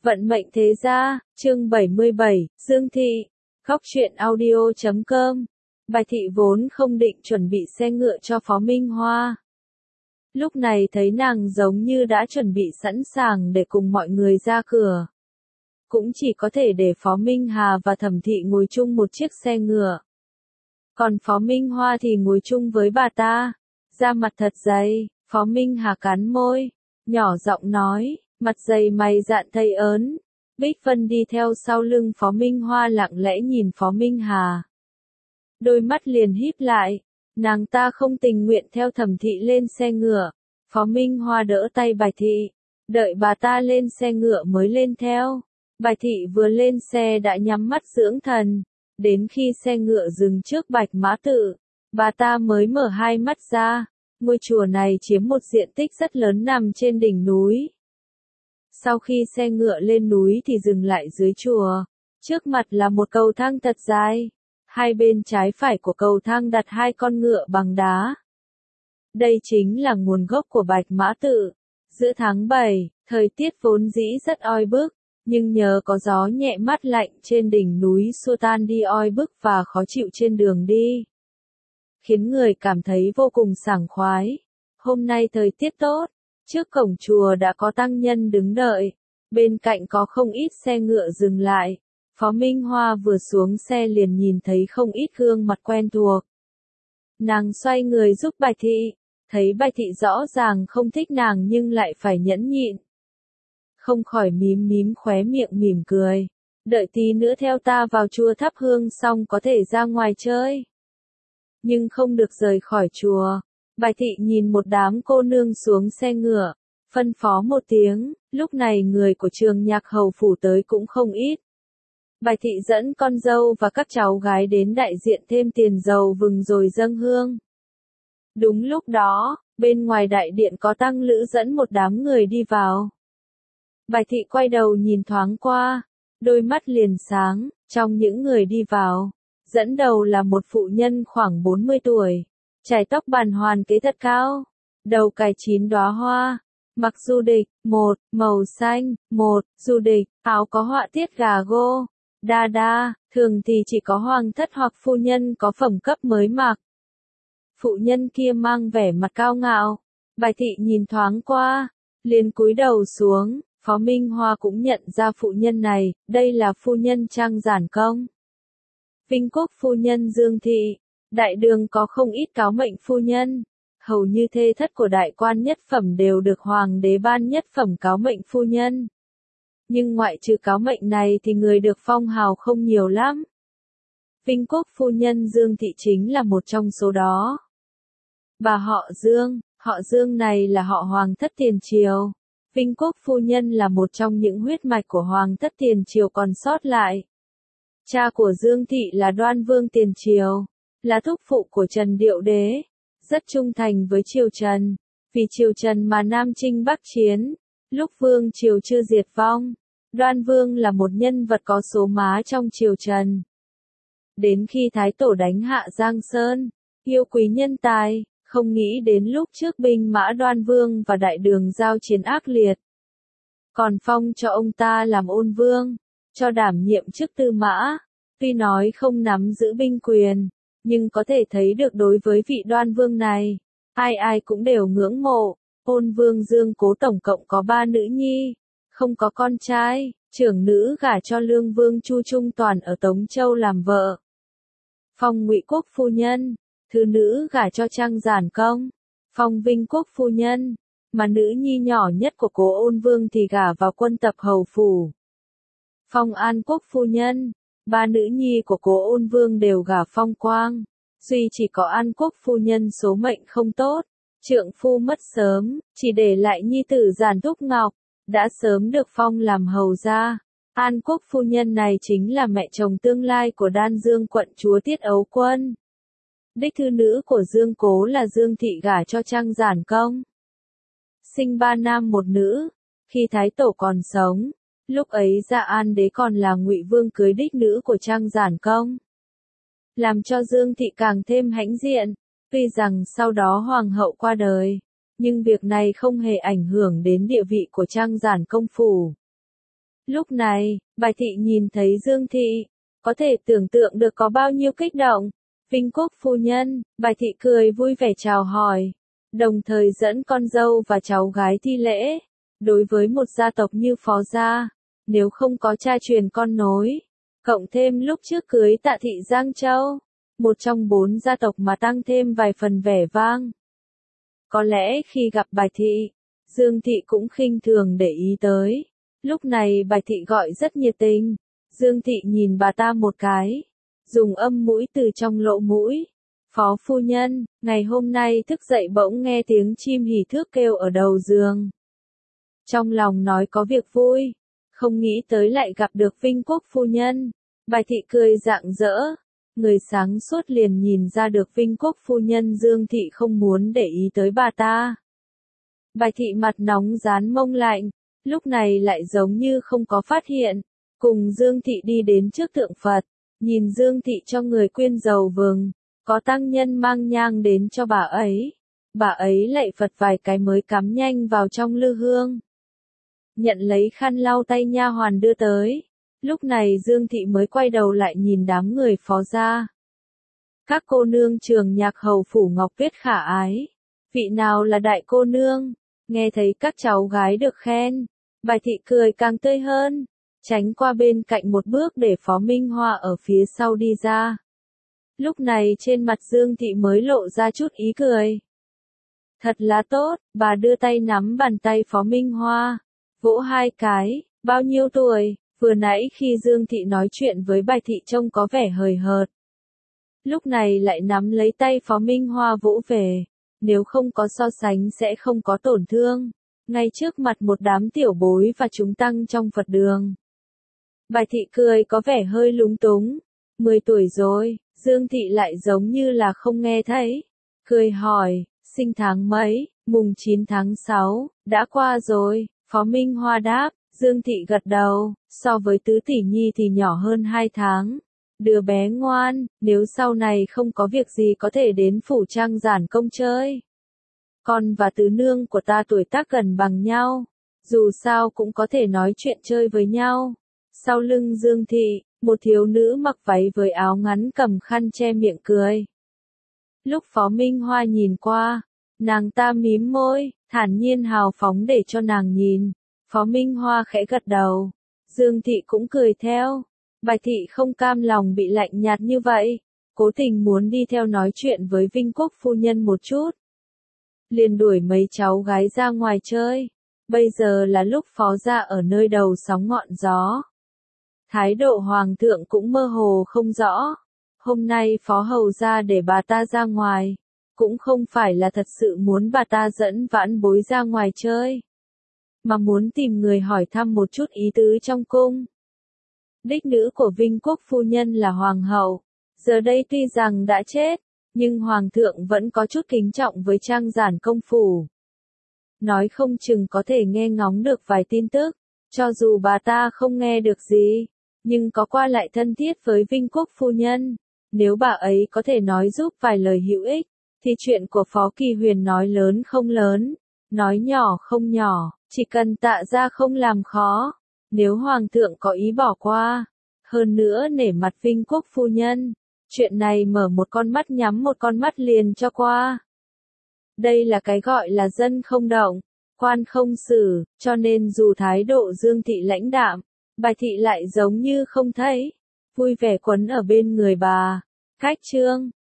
Vận mệnh thế gia, chương 77, Dương Thị, Góc truyện audio.com. Bạch Thị vốn không định chuẩn bị xe ngựa cho Phó Minh Hoa. Lúc này thấy nàng giống như đã chuẩn bị sẵn sàng để cùng mọi người ra cửa. Cũng chỉ có thể để Phó Minh Hà và Thẩm Thị ngồi chung một chiếc xe ngựa. Còn Phó Minh Hoa thì ngồi chung với bà ta. Da mặt thật dày, Phó Minh Hà cắn môi, nhỏ giọng nói, mặt dày mày dạn thây ớn. Bích Vân đi theo sau lưng Phó Minh Hoa lặng lẽ nhìn Phó Minh Hà. Đôi mắt liền híp lại, nàng ta không tình nguyện theo Thẩm Thị lên xe ngựa. Phó Minh Hoa đỡ tay Bạch Thị, đợi bà ta lên xe ngựa mới lên theo. Bạch Thị vừa lên xe đã nhắm mắt dưỡng thần, đến khi xe ngựa dừng trước Bạch Mã Tự, bà ta mới mở hai mắt ra. Ngôi chùa này chiếm một diện tích rất lớn nằm trên đỉnh núi. Sau khi xe ngựa lên núi thì dừng lại dưới chùa. Trước mặt là một cầu thang thật dài. Hai bên trái phải của cầu thang đặt hai con ngựa bằng đá. Đây chính là nguồn gốc của Bạch Mã Tự. Giữa tháng 7, thời tiết vốn dĩ rất oi bức, nhưng nhờ có gió nhẹ mát lạnh trên đỉnh núi xua tan đi oi bức và khó chịu trên đường đi, khiến người cảm thấy vô cùng sảng khoái. Hôm nay thời tiết tốt, trước cổng chùa đã có tăng nhân đứng đợi, bên cạnh có không ít xe ngựa dừng lại. Phó Minh Hoa vừa xuống xe liền nhìn thấy không ít gương mặt quen thuộc. Nàng xoay người giúp Bạch Thị, thấy Bạch Thị rõ ràng không thích nàng nhưng lại phải nhẫn nhịn. Không khỏi mím mím khóe miệng mỉm cười, đợi tí nữa theo ta vào chùa thắp hương xong có thể ra ngoài chơi. Nhưng không được rời khỏi chùa. Bạch Thị nhìn một đám cô nương xuống xe ngựa, phân phó một tiếng. Lúc này người của Trường Nhạc Hầu phủ tới cũng không ít. Bạch Thị dẫn con dâu và các cháu gái đến đại diện thêm tiền dầu vừng rồi dâng hương. Đúng lúc đó, bên ngoài đại điện có tăng lữ dẫn một đám người đi vào. Bạch Thị quay đầu nhìn thoáng qua, đôi mắt liền sáng. Trong những người đi vào, dẫn đầu là một phụ nhân khoảng 40 tuổi, chải tóc bàn hoàn kế thật cao, đầu cài 9 đóa hoa, mặc du địch, một, màu xanh, một, du địch, áo có họa tiết gà gô, đa đa, thường thì chỉ có hoàng thất hoặc phu nhân có phẩm cấp mới mặc. Phụ nhân kia mang vẻ mặt cao ngạo, Bạch Thị nhìn thoáng qua, liền cúi đầu xuống. Phó Minh Hoa cũng nhận ra phụ nhân này, đây là phu nhân Trang Giản Công. Vinh Quốc phu nhân Dương Thị, đại đường có không ít cáo mệnh phu nhân, hầu như thê thất của đại quan nhất phẩm đều được hoàng đế ban nhất phẩm cáo mệnh phu nhân. Nhưng ngoại trừ cáo mệnh này thì người được phong hào không nhiều lắm. Vinh Quốc phu nhân Dương Thị chính là một trong số đó. Bà họ Dương này là họ hoàng thất tiền triều. Vinh Quốc phu nhân là một trong những huyết mạch của hoàng thất tiền triều còn sót lại. Cha của Dương Thị là Đoan Vương tiền triều, là thúc phụ của Trần Diệu Đế, rất trung thành với triều Trần, vì triều Trần mà Nam Chinh Bắc Chiến. Lúc vương triều chưa diệt vong, Đoan Vương là một nhân vật có số má trong triều Trần. Đến khi Thái Tổ đánh hạ Giang Sơn, yêu quý nhân tài, không nghĩ đến lúc trước binh mã Đoan Vương và đại đường giao chiến ác liệt, còn phong cho ông ta làm ôn vương, cho đảm nhiệm chức tư mã. Tuy nói không nắm giữ binh quyền, nhưng có thể thấy được đối với vị Đoan Vương này, ai ai cũng đều ngưỡng mộ. Ôn vương Dương Cố tổng cộng có 3 nữ nhi, không có con trai, trưởng nữ gả cho Lương Vương Chu Trung Toàn ở Tống Châu làm vợ. Phong Ngụy Quốc phu nhân, thứ nữ gả cho Trang Giản Công. Phong Vinh Quốc phu nhân, mà nữ nhi nhỏ nhất của Cố Ôn Vương thì gả vào quân tập hầu phủ. Phong An Quốc phu nhân, 3 nữ nhi của Cố Ôn Vương đều gả Phong Quang, duy chỉ có An Quốc phu nhân số mệnh không tốt, trượng phu mất sớm, chỉ để lại nhi tử Giản Thúc Ngọc, đã sớm được phong làm hầu gia. An Quốc phu nhân này chính là mẹ chồng tương lai của Đan Dương quận chúa Tiết Ấu Quân. Đích thư nữ của Dương Cố là Dương Thị gả cho Trang Giản Công. Sinh 3 nam 1 nữ, khi Thái Tổ còn sống, lúc ấy Dạ An Đế còn là Ngụy Vương cưới đích nữ của Trang Giản Công, làm cho Dương Thị càng thêm hãnh diện. Tuy rằng sau đó hoàng hậu qua đời, nhưng việc này không hề ảnh hưởng đến địa vị của Trang Giản Công phủ. Lúc này, Bài Thị nhìn thấy Dương Thị, có thể tưởng tượng được có bao nhiêu kích động. Vinh Quốc phu nhân, Bài Thị cười vui vẻ chào hỏi, đồng thời dẫn con dâu và cháu gái thi lễ. Đối với một gia tộc như Phó gia, nếu không có cha truyền con nối, cộng thêm lúc trước cưới Tạ Thị Giang Châu, một trong 4 gia tộc mà tăng thêm vài phần vẻ vang. Có lẽ khi gặp Bài Thị, Dương Thị cũng khinh thường để ý tới. Lúc này Bài Thị gọi rất nhiệt tình. Dương Thị nhìn bà ta một cái, dùng âm mũi từ trong lỗ mũi. Phó phu nhân, ngày hôm nay thức dậy bỗng nghe tiếng chim hỉ thước kêu ở đầu giường. Trong lòng nói có việc vui, không nghĩ tới lại gặp được Vinh Quốc phu nhân. Bài Thị cười rạng rỡ, người sáng suốt liền nhìn ra được Vinh Quốc phu nhân Dương Thị không muốn để ý tới bà ta. Bài Thị mặt nóng dán mông lạnh, lúc này lại giống như không có phát hiện, cùng Dương Thị đi đến trước tượng Phật, nhìn Dương Thị cho người quyên dầu vừng, có tăng nhân mang nhang đến cho bà ấy lạy Phật vài cái mới cắm nhanh vào trong lư hương. Nhận lấy khăn lau tay nha hoàn đưa tới, lúc này Dương Thị mới quay đầu lại nhìn đám người Phó gia. Các cô nương Trường Nhạc hầu phủ Ngọc Tuyết khả ái, vị nào là đại cô nương? Nghe thấy các cháu gái được khen, Bài Thị cười càng tươi hơn, tránh qua bên cạnh một bước để Phó Minh Hoa ở phía sau đi ra. Lúc này trên mặt Dương Thị mới lộ ra chút ý cười. Thật là tốt, bà đưa tay nắm bàn tay Phó Minh Hoa, vỗ hai cái, bao nhiêu tuổi, vừa nãy khi Dương Thị nói chuyện với Bài Thị trông có vẻ hời hợt. Lúc này lại nắm lấy tay Phó Minh Hoa vỗ về, nếu không có so sánh sẽ không có tổn thương, ngay trước mặt một đám tiểu bối và chúng tăng trong Phật đường. Bài Thị cười có vẻ hơi lúng túng, 10 tuổi rồi, Dương Thị lại giống như là không nghe thấy, cười hỏi, sinh tháng mấy, mùng 9 tháng 6, đã qua rồi, Phó Minh Hoa đáp, Dương Thị gật đầu, so với Tứ Tỷ Nhi thì nhỏ hơn 2 tháng. Đứa bé ngoan, nếu sau này không có việc gì có thể đến phủ Trang Giản Công chơi. Con và tứ nương của ta tuổi tác gần bằng nhau, dù sao cũng có thể nói chuyện chơi với nhau. Sau lưng Dương Thị, một thiếu nữ mặc váy với áo ngắn cầm khăn che miệng cười. Lúc Phó Minh Hoa nhìn qua, nàng ta mím môi, thản nhiên hào phóng để cho nàng nhìn. Phó Minh Hoa khẽ gật đầu, Dương Thị cũng cười theo. Bài Thị không cam lòng bị lạnh nhạt như vậy, cố tình muốn đi theo nói chuyện với Vinh Quốc phu nhân một chút. Liền đuổi mấy cháu gái ra ngoài chơi, bây giờ là lúc Phó gia ở nơi đầu sóng ngọn gió. Thái độ hoàng thượng cũng mơ hồ không rõ, hôm nay Phó hầu ra để bà ta ra ngoài, cũng không phải là thật sự muốn bà ta dẫn vãn bối ra ngoài chơi, mà muốn tìm người hỏi thăm một chút ý tứ trong cung. Đích nữ của Vinh Quốc phu nhân là hoàng hậu, giờ đây tuy rằng đã chết, nhưng hoàng thượng vẫn có chút kính trọng với Trang Giản Công phủ. Nói không chừng có thể nghe ngóng được vài tin tức, cho dù bà ta không nghe được gì, nhưng có qua lại thân thiết với Vinh Quốc phu nhân, nếu bà ấy có thể nói giúp vài lời hữu ích, thì chuyện của Phó Kỳ Huyền nói lớn không lớn, nói nhỏ không nhỏ, chỉ cần Tạ gia không làm khó. Nếu hoàng thượng có ý bỏ qua, hơn nữa nể mặt Vinh Quốc phu nhân, chuyện này mở một con mắt nhắm một con mắt liền cho qua. Đây là cái gọi là dân không động, quan không xử, cho nên dù thái độ Dương Thị lãnh đạm, Bài Thị lại giống như không thấy, vui vẻ quấn ở bên người bà. Cách chương